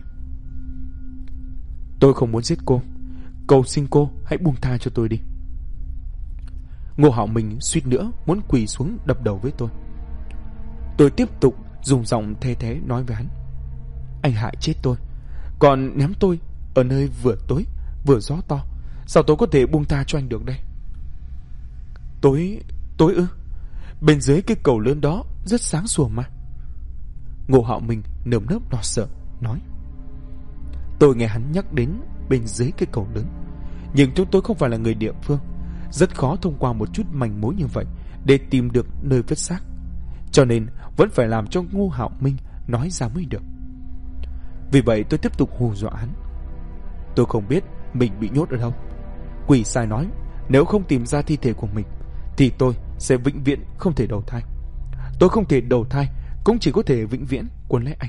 Speaker 1: Tôi không muốn giết cô, cầu xin cô hãy buông tha cho tôi đi. Ngô Hạo Minh suýt nữa muốn quỳ xuống đập đầu với tôi. Tôi tiếp tục dùng giọng thê thế nói với hắn: Anh hại chết tôi, còn ném tôi ở nơi vừa tối vừa gió to, sao tôi có thể buông tha cho anh được đây? Tối ư? Bên dưới cái cầu lớn đó rất sáng sủa mà. Ngô Hạo Minh nơm nớp lo sợ nói. Tôi nghe hắn nhắc đến bên dưới cái cầu lớn, nhưng chúng tôi không phải là người địa phương, rất khó thông qua một chút manh mối như vậy để tìm được nơi vứt xác, cho nên vẫn phải làm cho Ngô Hạo Minh nói ra mới được. Vì vậy tôi tiếp tục hù dọa hắn. Tôi không biết mình bị nhốt ở đâu. Quỷ sai nói nếu không tìm ra thi thể của mình thì tôi sẽ vĩnh viễn không thể đầu thai. Tôi không thể đầu thai, cũng chỉ có thể vĩnh viễn cuốn lấy anh.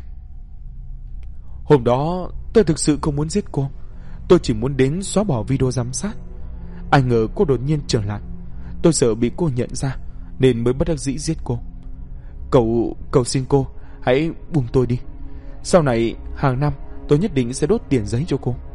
Speaker 1: Hôm đó tôi thực sự không muốn giết cô, tôi chỉ muốn đến xóa bỏ video giám sát. Ai ngờ cô đột nhiên trở lại, tôi sợ bị cô nhận ra nên mới bất đắc dĩ giết cô. Cầu xin cô hãy buông tôi đi. Sau này hàng năm tôi nhất định sẽ đốt tiền giấy cho cô.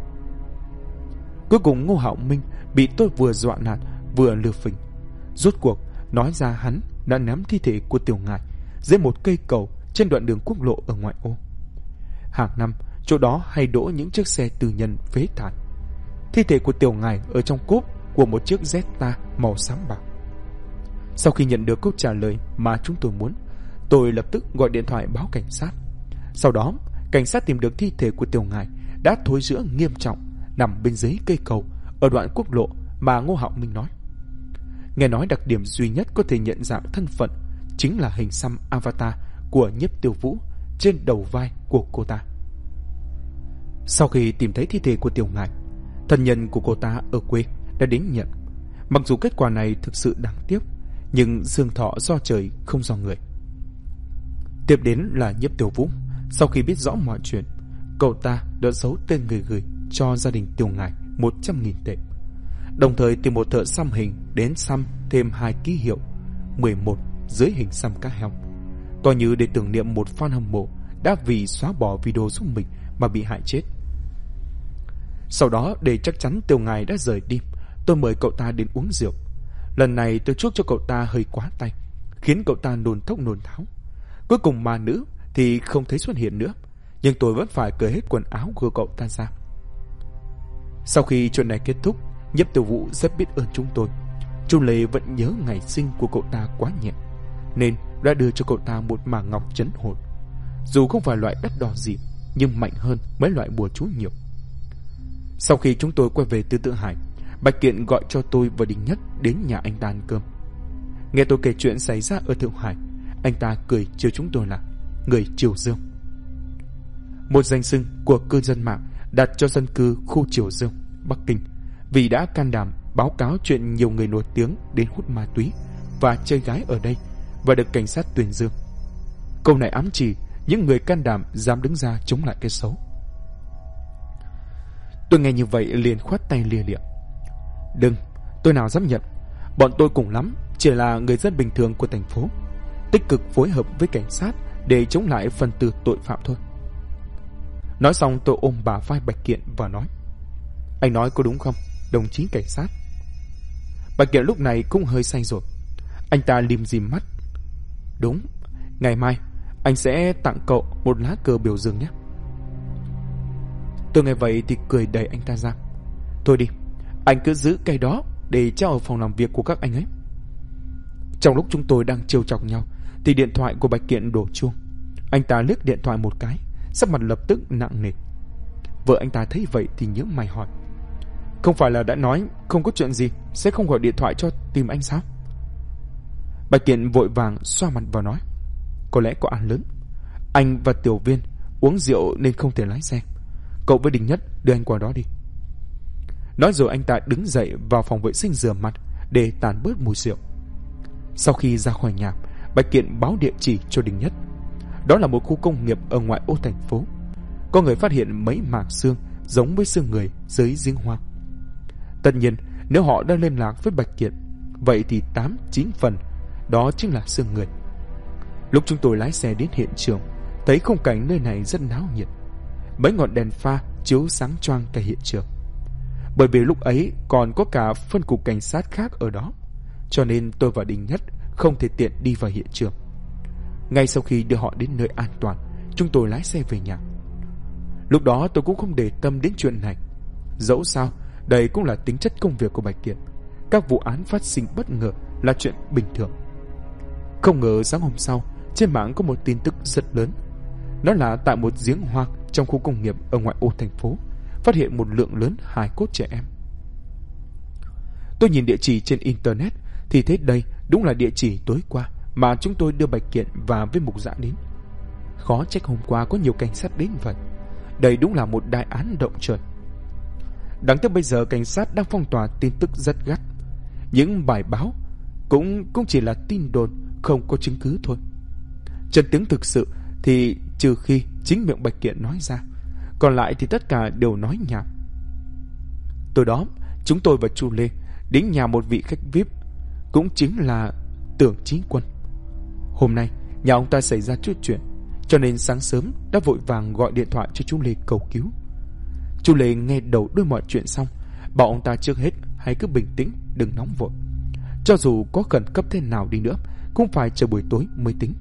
Speaker 1: Cuối cùng Ngô Hạo Minh bị tôi vừa dọa nạt vừa lừa phỉnh. Rốt cuộc nói ra hắn đã ném thi thể của Tiểu Ngải dưới một cây cầu trên đoạn đường quốc lộ ở ngoại ô. Hàng năm chỗ đó hay đỗ những chiếc xe tư nhân phế thải. Thi thể của Tiểu Ngải ở trong cốp của một chiếc Jetta màu xám bạc. Sau khi nhận được câu trả lời mà chúng tôi muốn, tôi lập tức gọi điện thoại báo cảnh sát. Sau đó cảnh sát tìm được thi thể của Tiểu Ngải đã thối rữa nghiêm trọng nằm bên dưới cây cầu ở đoạn quốc lộ mà Ngô Hạo Minh nói. Nghe nói đặc điểm duy nhất có thể nhận dạng thân phận chính là hình xăm avatar của Nhiếp Tiêu Vũ trên đầu vai của cô ta. Sau khi tìm thấy thi thể của Tiểu Ngải, thân nhân của cô ta ở quê đã đến nhận. Mặc dù kết quả này thực sự đáng tiếc, nhưng dương thọ do trời không do người. Tiếp đến là Nhiếp Tiêu Vũ. Sau khi biết rõ mọi chuyện, cậu ta đã giấu tên người gửi cho gia đình Tiểu Ngải 100.000 tệ, đồng thời tìm một thợ xăm hình đến xăm thêm 2 ký hiệu 11 dưới hình xăm cá heo, coi như để tưởng niệm một fan hâm mộ đã vì xóa bỏ video giúp mình mà bị hại chết. Sau đó để chắc chắn Tiểu Ngải đã rời đi, tôi mời cậu ta đến uống rượu. Lần này tôi chuốc cho cậu ta hơi quá tay, khiến cậu ta nôn thốc nôn tháo. Cuối cùng ma nữ thì không thấy xuất hiện nữa, nhưng tôi vẫn phải cởi hết quần áo của cậu ta ra. Sau khi chuyện này kết thúc, Nhiếp Tiêu Vũ rất biết ơn chúng tôi. Chu Lê vẫn nhớ ngày sinh của cậu ta quá nhẹ, nên đã đưa cho cậu ta một màng ngọc trấn hồn. Dù không phải loại đắt đỏ gì, nhưng mạnh hơn mấy loại bùa chú nhiều. Sau khi chúng tôi quay về từ Tự Hải, Bạch Kiện gọi cho tôi và Đinh Nhất đến nhà anh ta ăn cơm. Nghe tôi kể chuyện xảy ra ở Thượng Hải, anh ta cười trêu chúng tôi là người Triều Dương, một danh xưng của cư dân mạng đặt cho dân cư khu Triều Dương, Bắc Kinh, vì đã can đảm báo cáo chuyện nhiều người nổi tiếng đến hút ma túy và chơi gái ở đây và được cảnh sát tuyên dương. Câu này ám chỉ những người can đảm dám đứng ra chống lại cái xấu. Tôi nghe như vậy liền khoát tay lia lịa. Đừng, tôi nào dám nhận. Bọn tôi cùng lắm chỉ là người dân bình thường của thành phố, tích cực phối hợp với cảnh sát để chống lại phần tử tội phạm thôi. Nói xong tôi ôm bả vai Bạch Kiện và nói: Anh nói có đúng không, đồng chí cảnh sát? Bạch Kiện lúc này cũng hơi say rồi. Anh ta lim dim mắt: Đúng, ngày mai anh sẽ tặng cậu một lá cờ biểu dương nhé. Tôi nghe vậy thì cười đẩy anh ta ra: Thôi đi, anh cứ giữ cây đó để treo ở phòng làm việc của các anh ấy. Trong lúc chúng tôi đang trêu chọc nhau thì điện thoại của Bạch Kiện đổ chuông. Anh ta liếc điện thoại một cái, sắc mặt lập tức nặng nề. Vợ anh ta thấy vậy thì nhướng mày hỏi: Không phải là đã nói không có chuyện gì sẽ không gọi điện thoại cho tìm anh sao? Bạch Kiện vội vàng xoa mặt và nói: Có lẽ có ăn lớn. Anh và Tiểu Viên uống rượu nên không thể lái xe. Cậu với Đình Nhất đưa anh qua đó đi. Nói rồi anh ta đứng dậy vào phòng vệ sinh rửa mặt để tản bớt mùi rượu. Sau khi ra khỏi nhà, Bạch Kiện báo địa chỉ cho Đình Nhất. Đó là một khu công nghiệp ở ngoại ô thành phố. Có người phát hiện mấy mảng xương giống với xương người dưới giếng hoang. Tất nhiên, nếu họ đã liên lạc với Bạch Kiện, vậy thì 8-9 phần đó chính là xương người. Lúc chúng tôi lái xe đến hiện trường, thấy khung cảnh nơi này rất náo nhiệt. Mấy ngọn đèn pha chiếu sáng choang cả hiện trường. Bởi vì lúc ấy còn có cả phân cục cảnh sát khác ở đó, cho nên tôi và Đình Nhất không thể tiện đi vào hiện trường. Ngay sau khi đưa họ đến nơi an toàn, chúng tôi lái xe về nhà. Lúc đó tôi cũng không để tâm đến chuyện này. Dẫu sao, đây cũng là tính chất công việc của Bạch Kiện. Các vụ án phát sinh bất ngờ là chuyện bình thường. Không ngờ sáng hôm sau, trên mạng có một tin tức rất lớn. Đó là tại một giếng hoang trong khu công nghiệp ở ngoại ô thành phố, phát hiện một lượng lớn hài cốt trẻ em. Tôi nhìn địa chỉ trên internet thì thấy đây đúng là địa chỉ tối qua mà chúng tôi đưa Bạch Kiện và với Mục Dã đến. Khó trách hôm qua có nhiều cảnh sát đến vậy. Đây đúng là một đại án động trời. Đáng tiếc bây giờ cảnh sát đang phong tỏa tin tức rất gắt. Những bài báo cũng chỉ là tin đồn, không có chứng cứ thôi. Chân tướng thực sự thì trừ khi chính miệng Bạch Kiện nói ra, còn lại thì tất cả đều nói nhảm. Từ đó chúng tôi và Chu Lê đến nhà một vị khách VIP, cũng chính là Tưởng Chí Quân. Hôm nay nhà ông ta xảy ra chút chuyện, cho nên sáng sớm đã vội vàng gọi điện thoại cho chú Lê cầu cứu. Chú Lê nghe đầu đuôi mọi chuyện xong, bảo ông ta trước hết hãy cứ bình tĩnh, đừng nóng vội. Cho dù có khẩn cấp thế nào đi nữa cũng phải chờ buổi tối mới tính.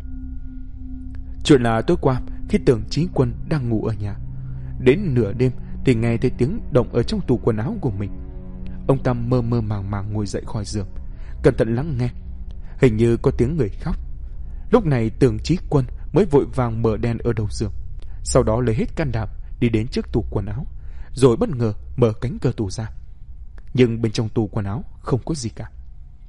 Speaker 1: Chuyện là tối qua khi Tưởng Chí Quân đang ngủ ở nhà, đến nửa đêm thì nghe thấy tiếng động ở trong tủ quần áo của mình. Ông ta mơ mơ màng màng ngồi dậy khỏi giường, cẩn thận lắng nghe. Hình như có tiếng người khóc. Lúc này Tưởng Chí Quân mới vội vàng mở đèn ở đầu giường, sau đó lấy hết can đảm đi đến trước tủ quần áo, rồi bất ngờ mở cánh cửa tủ ra. Nhưng bên trong tủ quần áo không có gì cả.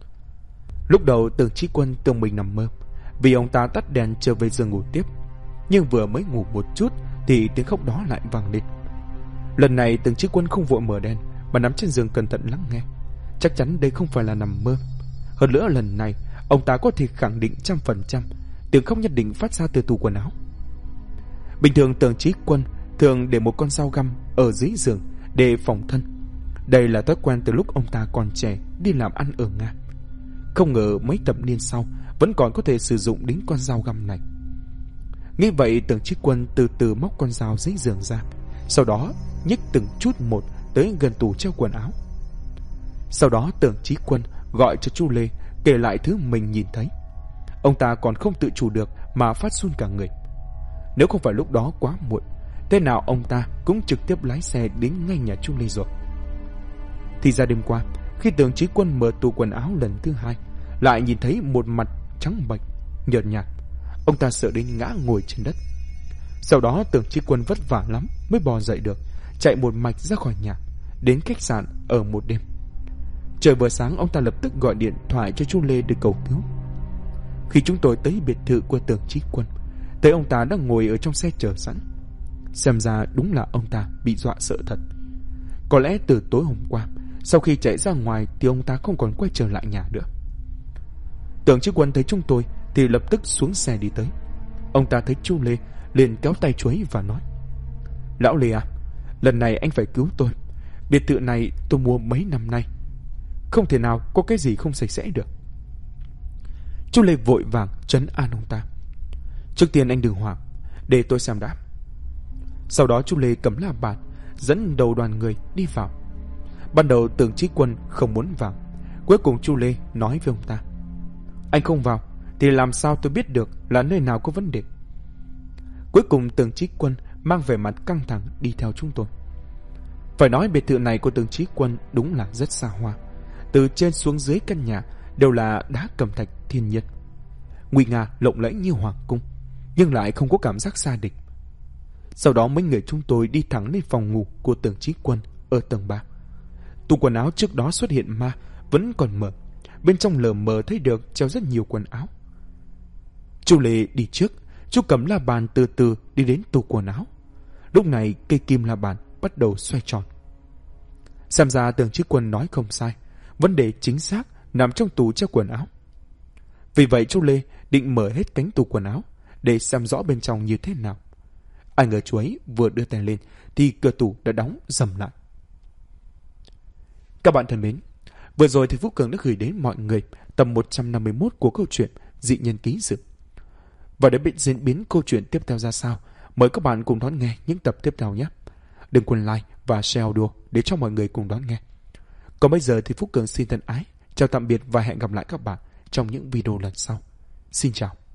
Speaker 1: Lúc đầu Tưởng Chí Quân tưởng mình nằm mơ, vì ông ta tắt đèn trở về giường ngủ tiếp. Nhưng vừa mới ngủ một chút thì tiếng khóc đó lại vang lên. Lần này Tưởng Chí Quân không vội mở đèn mà nằm trên giường cẩn thận lắng nghe. Chắc chắn đây không phải là nằm mơ. Hơn nữa lần này ông ta có thể khẳng định 100% tiếng khóc nhất định phát ra từ tủ quần áo. Bình thường Tưởng Chí Quân thường để một con dao găm ở dưới giường để phòng thân. Đây là thói quen từ lúc ông ta còn trẻ đi làm ăn ở Nga. Không ngờ mấy thập niên sau vẫn còn có thể sử dụng đến con dao găm này. Nghĩ vậy Tưởng Chí Quân từ từ móc con dao dưới giường ra, sau đó nhích từng chút một tới gần tủ treo quần áo. Sau đó Tưởng Chí Quân gọi cho chú Lê kể lại thứ mình nhìn thấy. Ông ta còn không tự chủ được mà phát run cả người. Nếu không phải lúc đó quá muộn, thế nào ông ta cũng trực tiếp lái xe đến ngay nhà chú Lê rồi. Thì ra đêm qua, khi Tưởng Chí Quân mở tủ quần áo lần thứ hai, lại nhìn thấy một mặt trắng bệch, nhợt nhạt. Ông ta sợ đến ngã ngồi trên đất. Sau đó Tưởng Chí Quân vất vả lắm mới bò dậy được, chạy một mạch ra khỏi nhà, đến khách sạn ở một đêm. Trời vừa sáng, ông ta lập tức gọi điện thoại cho chú Lê để cầu cứu. Khi chúng tôi tới biệt thự của Tưởng Chí Quân, thấy ông ta đang ngồi ở trong xe chờ sẵn. Xem ra đúng là ông ta bị dọa sợ thật. Có lẽ từ tối hôm qua, sau khi chạy ra ngoài thì ông ta không còn quay trở lại nhà nữa. Tưởng Chí Quân thấy chúng tôi thì lập tức xuống xe đi tới. Ông ta thấy chú Lê liền kéo tay chú ấy và nói: Lão Lê à, lần này anh phải cứu tôi. Biệt thự này tôi mua mấy năm nay, không thể nào có cái gì không sạch sẽ được. Chú Lê vội vàng trấn an ông ta: Trước tiên anh đừng hoảng, để tôi xem đã. Sau đó chú Lê cầm la bàn, dẫn đầu đoàn người đi vào. Ban đầu Tưởng Chí Quân không muốn vào. Cuối cùng chú Lê nói với ông ta: Anh không vào thì làm sao tôi biết được là nơi nào có vấn đề. Cuối cùng Tưởng Chí Quân mang vẻ mặt căng thẳng đi theo chúng tôi. Phải nói biệt thự này của Tưởng Chí Quân đúng là rất xa hoa. Từ trên xuống dưới căn nhà đều là đá cẩm thạch thiên nhiên, nguy nga lộng lẫy như hoàng cung, nhưng lại không có cảm giác xa địch. Sau đó mấy người chúng tôi đi thẳng lên phòng ngủ của Tưởng Chí Quân ở tầng 3. Tủ quần áo trước đó xuất hiện ma vẫn còn mở, bên trong lờ mờ thấy được treo rất nhiều quần áo. Chú Lê đi trước, chú cầm la bàn từ từ đi đến tủ quần áo. Lúc này cây kim la bàn bắt đầu xoay tròn. Xem ra Tưởng Chí Quân nói không sai, vấn đề chính xác nằm trong tủ treo quần áo. Vì vậy chú Lê định mở hết cánh tủ quần áo để xem rõ bên trong như thế nào. Ai ngờ chú ấy vừa đưa tay lên thì cửa tủ đã đóng rầm lại. Các bạn thân mến, vừa rồi thì Phú Cường đã gửi đến mọi người tập 151 của câu chuyện Dị Nhân Ký Sự. Và để biết diễn biến câu chuyện tiếp theo ra sao, mời các bạn cùng đón nghe những tập tiếp theo nhé. Đừng quên like và share audio để cho mọi người cùng đón nghe. Còn bây giờ thì Phú Cường xin thân ái chào tạm biệt và hẹn gặp lại các bạn trong những video lần sau. Xin chào.